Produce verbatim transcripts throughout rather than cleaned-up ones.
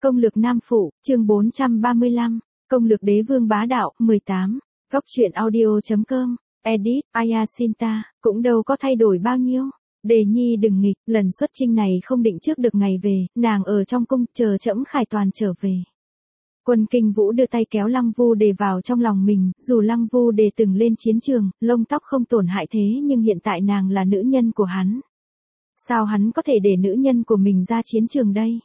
Công lược Nam Phủ, chương bốn trăm ba mươi lăm, Công lược Đế Vương Bá Đạo, mười tám, Góc truyện audio.com, edit, Ayasinta, cũng đâu có thay đổi bao nhiêu. Đề nhi đừng nghịch, lần xuất chinh này không định trước được ngày về, nàng ở trong cung, chờ trẫm Khải Toàn trở về. Quân Kinh Vũ đưa tay kéo Lăng Vu Đề vào trong lòng mình, dù Lăng Vu Đề từng lên chiến trường, lông tóc không tổn hại thế nhưng hiện tại nàng là nữ nhân của hắn. Sao hắn có thể để nữ nhân của mình ra chiến trường đây?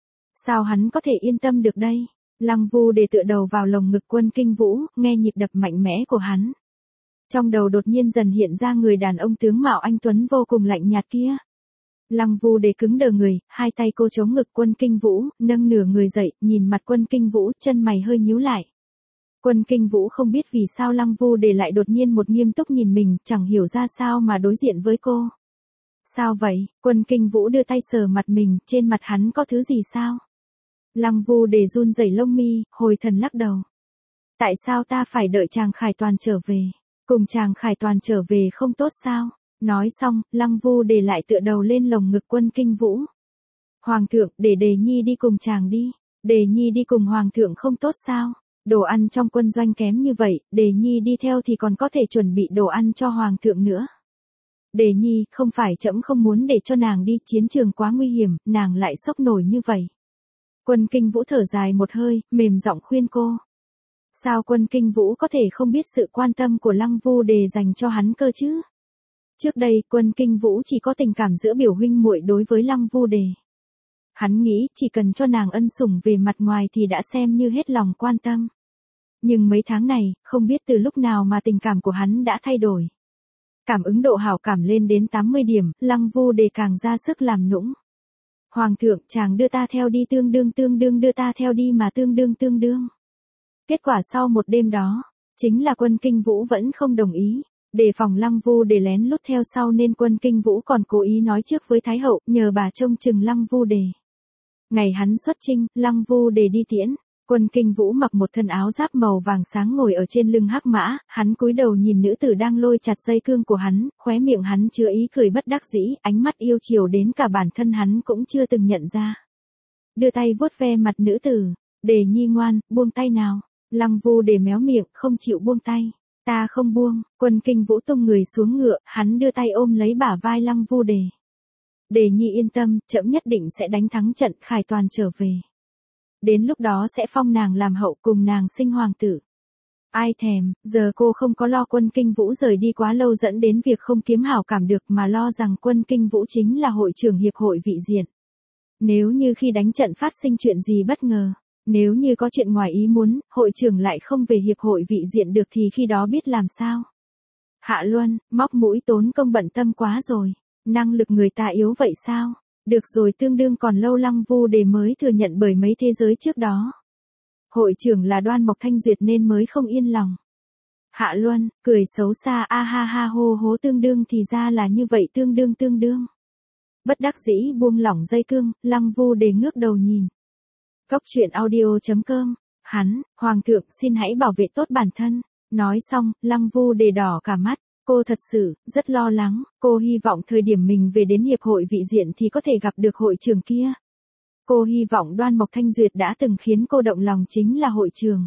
Sao hắn có thể yên tâm được đây? Lăng Vu Đề tựa đầu vào lồng ngực Quân Kinh Vũ, nghe nhịp đập mạnh mẽ của hắn. Trong đầu đột nhiên dần hiện ra người đàn ông tướng mạo anh tuấn vô cùng lạnh nhạt kia. Lăng Vu Đề cứng đờ người, hai tay cô chống ngực Quân Kinh Vũ, nâng nửa người dậy, nhìn mặt Quân Kinh Vũ, chân mày hơi nhíu lại. Quân Kinh Vũ không biết vì sao Lăng Vu Đề lại đột nhiên một nghiêm túc nhìn mình, chẳng hiểu ra sao mà đối diện với cô. Sao vậy? Quân Kinh Vũ đưa tay sờ mặt mình, trên mặt hắn có thứ gì sao? Lăng Vu Đề run rẩy lông mi, hồi thần lắc đầu. Tại sao ta phải đợi chàng Khải Toàn trở về? Cùng chàng Khải Toàn trở về không tốt sao? Nói xong, Lăng Vu Đề lại tựa đầu lên lồng ngực Quân Kinh Vũ. Hoàng thượng, để Đề nhi đi cùng chàng đi. Đề nhi đi cùng Hoàng thượng không tốt sao? Đồ ăn trong quân doanh kém như vậy, Đề nhi đi theo thì còn có thể chuẩn bị đồ ăn cho Hoàng thượng nữa. Đề nhi, không phải trẫm không muốn để cho nàng đi, chiến trường quá nguy hiểm, nàng lại sốc nổi như vậy. Quân Kinh Vũ thở dài một hơi, mềm giọng khuyên cô. Sao Quân Kinh Vũ có thể không biết sự quan tâm của Lăng Vu Đề dành cho hắn cơ chứ? Trước đây, Quân Kinh Vũ chỉ có tình cảm giữa biểu huynh muội đối với Lăng Vu Đề. Hắn nghĩ chỉ cần cho nàng ân sủng về mặt ngoài thì đã xem như hết lòng quan tâm. Nhưng mấy tháng này, không biết từ lúc nào mà tình cảm của hắn đã thay đổi. Cảm ứng độ hảo cảm lên đến tám mươi điểm, Lăng Vu Đề càng ra sức làm nũng. Hoàng thượng, chàng đưa ta theo đi tương đương tương đương đưa ta theo đi mà tương đương tương đương. Kết quả sau một đêm đó, chính là Quân Kinh Vũ vẫn không đồng ý. Đề phòng Lăng Vu Đề lén lút theo sau nên Quân Kinh Vũ còn cố ý nói trước với Thái Hậu, nhờ bà trông chừng Lăng Vu Đề. Ngày hắn xuất chinh, Lăng Vu Đề đi tiễn. Quân Kinh Vũ mặc một thân áo giáp màu vàng sáng ngồi ở trên lưng hắc mã, hắn cúi đầu nhìn nữ tử đang lôi chặt dây cương của hắn, khóe miệng hắn chứa ý cười bất đắc dĩ, ánh mắt yêu chiều đến cả bản thân hắn cũng chưa từng nhận ra. Đưa tay vuốt ve mặt nữ tử, Đề nhi ngoan, buông tay nào. Lăng Vu Đề méo miệng, không chịu buông tay. Ta không buông. Quân Kinh Vũ tung người xuống ngựa, hắn đưa tay ôm lấy bả vai Lăng Vu Đề. Đề nhi yên tâm, trẫm nhất định sẽ đánh thắng trận Khải Toàn trở về. Đến lúc đó sẽ phong nàng làm hậu cùng nàng sinh hoàng tử. Ai thèm, giờ cô không có lo Quân Kinh Vũ rời đi quá lâu dẫn đến việc không kiếm hảo cảm được mà lo rằng Quân Kinh Vũ chính là hội trưởng hiệp hội vị diện. Nếu như khi đánh trận phát sinh chuyện gì bất ngờ, nếu như có chuyện ngoài ý muốn, hội trưởng lại không về hiệp hội vị diện được thì khi đó biết làm sao. Hạ Luân, móc mũi tốn công bận tâm quá rồi, năng lực người ta yếu vậy sao? Được rồi, tương đương còn lâu. Lăng Vu Đề mới thừa nhận bởi mấy thế giới trước đó. Hội trưởng là Đoan Mộc Thanh Duyệt nên mới không yên lòng. Hạ Luân, cười xấu xa a ha ha hô hố tương đương thì ra là như vậy tương đương tương đương. Bất đắc dĩ buông lỏng dây cương, Lăng Vu Đề ngước đầu nhìn. Góc truyện audio.com, hắn, Hoàng thượng xin hãy bảo vệ tốt bản thân. Nói xong, Lăng Vu Đề đỏ cả mắt. Cô thật sự, rất lo lắng, cô hy vọng thời điểm mình về đến hiệp hội vị diện thì có thể gặp được hội trưởng kia. Cô hy vọng Đoan Mộc Thanh Duyệt đã từng khiến cô động lòng chính là hội trưởng.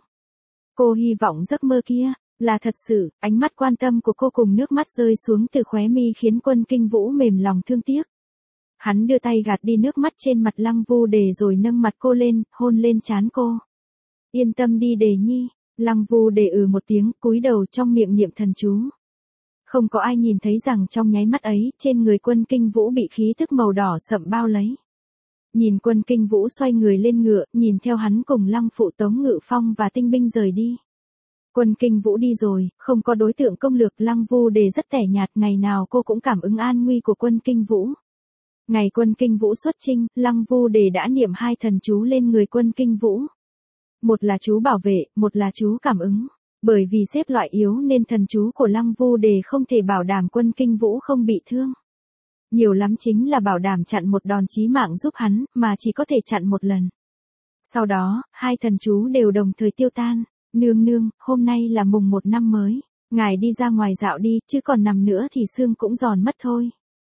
Cô hy vọng giấc mơ kia, là thật sự, ánh mắt quan tâm của cô cùng nước mắt rơi xuống từ khóe mi khiến Quân Kinh Vũ mềm lòng thương tiếc. Hắn đưa tay gạt đi nước mắt trên mặt Lăng Vu Đề rồi nâng mặt cô lên, hôn lên trán cô. Yên tâm đi Đề nhi. Lăng Vu Đề ừ một tiếng, cúi đầu trong miệng niệm thần chú. Không có ai nhìn thấy rằng trong nháy mắt ấy, trên người Quân Kinh Vũ bị khí thức màu đỏ sậm bao lấy. Nhìn Quân Kinh Vũ xoay người lên ngựa, nhìn theo hắn cùng Lăng Phụ Tống Ngự Phong và tinh binh rời đi. Quân Kinh Vũ đi rồi, không có đối tượng công lược. Lăng Vu Đề rất tẻ nhạt, ngày nào cô cũng cảm ứng an nguy của Quân Kinh Vũ. Ngày Quân Kinh Vũ xuất chinh, Lăng Vu Đề đã niệm hai thần chú lên người Quân Kinh Vũ. Một là chú bảo vệ, một là chú cảm ứng. Bởi vì xếp loại yếu nên thần chú của Lăng Vu Đề không thể bảo đảm Quân Kinh Vũ không bị thương. Nhiều lắm chính là bảo đảm chặn một đòn chí mạng giúp hắn, mà chỉ có thể chặn một lần. Sau đó, hai thần chú đều đồng thời tiêu tan. Nương nương, hôm nay là mùng một năm mới. Ngài đi ra ngoài dạo đi, chứ còn nằm nữa thì xương cũng giòn mất thôi.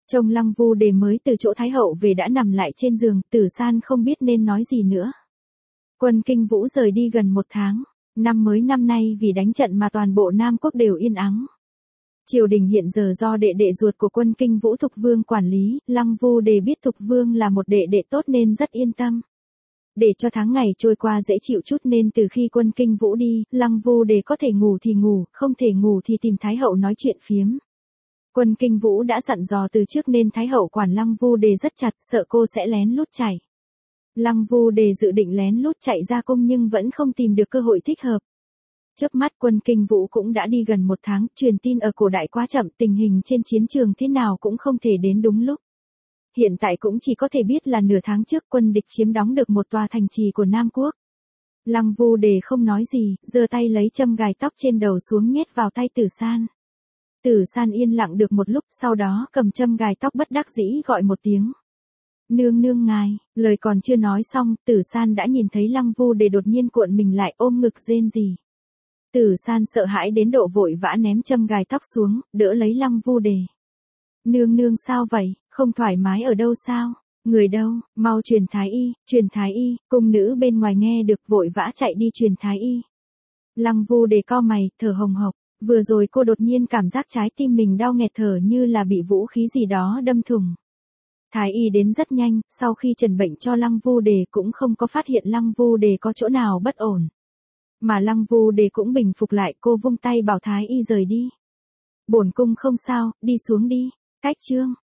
Trông Lăng Vu Đề mới từ chỗ Thái hậu về đã nằm lại trên giường, Tử San không biết nên nói gì nữa. Quân Kinh Vũ rời đi gần một tháng, năm mới năm nay vì đánh trận mà toàn bộ Nam Quốc đều yên ắng. Triều đình hiện giờ do đệ đệ ruột của Quân Kinh Vũ Thục Vương quản lý, Lăng Vu Đề biết Thục Vương là một đệ đệ tốt nên rất yên tâm. Để cho tháng ngày trôi qua dễ chịu chút nên từ khi Quân Kinh Vũ đi, Lăng Vu Đề có thể ngủ thì ngủ, không thể ngủ thì tìm Thái hậu nói chuyện phiếm. Quân Kinh Vũ đã dặn dò từ trước nên Thái hậu quản Lăng Vu Đề rất chặt, sợ cô sẽ lén lút chạy. Lăng Vu Đề dự định lén lút chạy ra cung nhưng vẫn không tìm được cơ hội thích hợp. Chớp mắt Quân Kinh Vũ cũng đã đi gần một tháng, truyền tin ở cổ đại quá chậm, tình hình trên chiến trường thế nào cũng không thể đến đúng lúc. Hiện tại cũng chỉ có thể biết là nửa tháng trước quân địch chiếm đóng được một tòa thành trì của Nam Quốc. Lăng Vu Đề không nói gì, giơ tay lấy châm gài tóc trên đầu xuống nhét vào tay Tử San. Tử San yên lặng được một lúc, sau đó cầm châm gài tóc bất đắc dĩ gọi một tiếng. Nương nương ngài, lời còn chưa nói xong, Tử San đã nhìn thấy Lăng Vu Đề đột nhiên cuộn mình lại ôm ngực rên rỉ. Tử San sợ hãi đến độ vội vã ném châm gài tóc xuống, đỡ lấy Lăng Vu Đề. Nương nương sao vậy, không thoải mái ở đâu sao? Người đâu, mau truyền thái y, truyền thái y, cung nữ bên ngoài nghe được vội vã chạy đi truyền thái y. Lăng Vu Đề cau mày, thở hồng hộc, vừa rồi cô đột nhiên cảm giác trái tim mình đau nghẹt thở như là bị vũ khí gì đó đâm thủng. Thái y đến rất nhanh, sau khi trần bệnh cho Lăng Vu Đề cũng không có phát hiện Lăng Vu Đề có chỗ nào bất ổn. Mà Lăng Vu Đề cũng bình phục lại, cô vung tay bảo thái y rời đi. Bổn cung không sao, đi xuống đi. Cách chương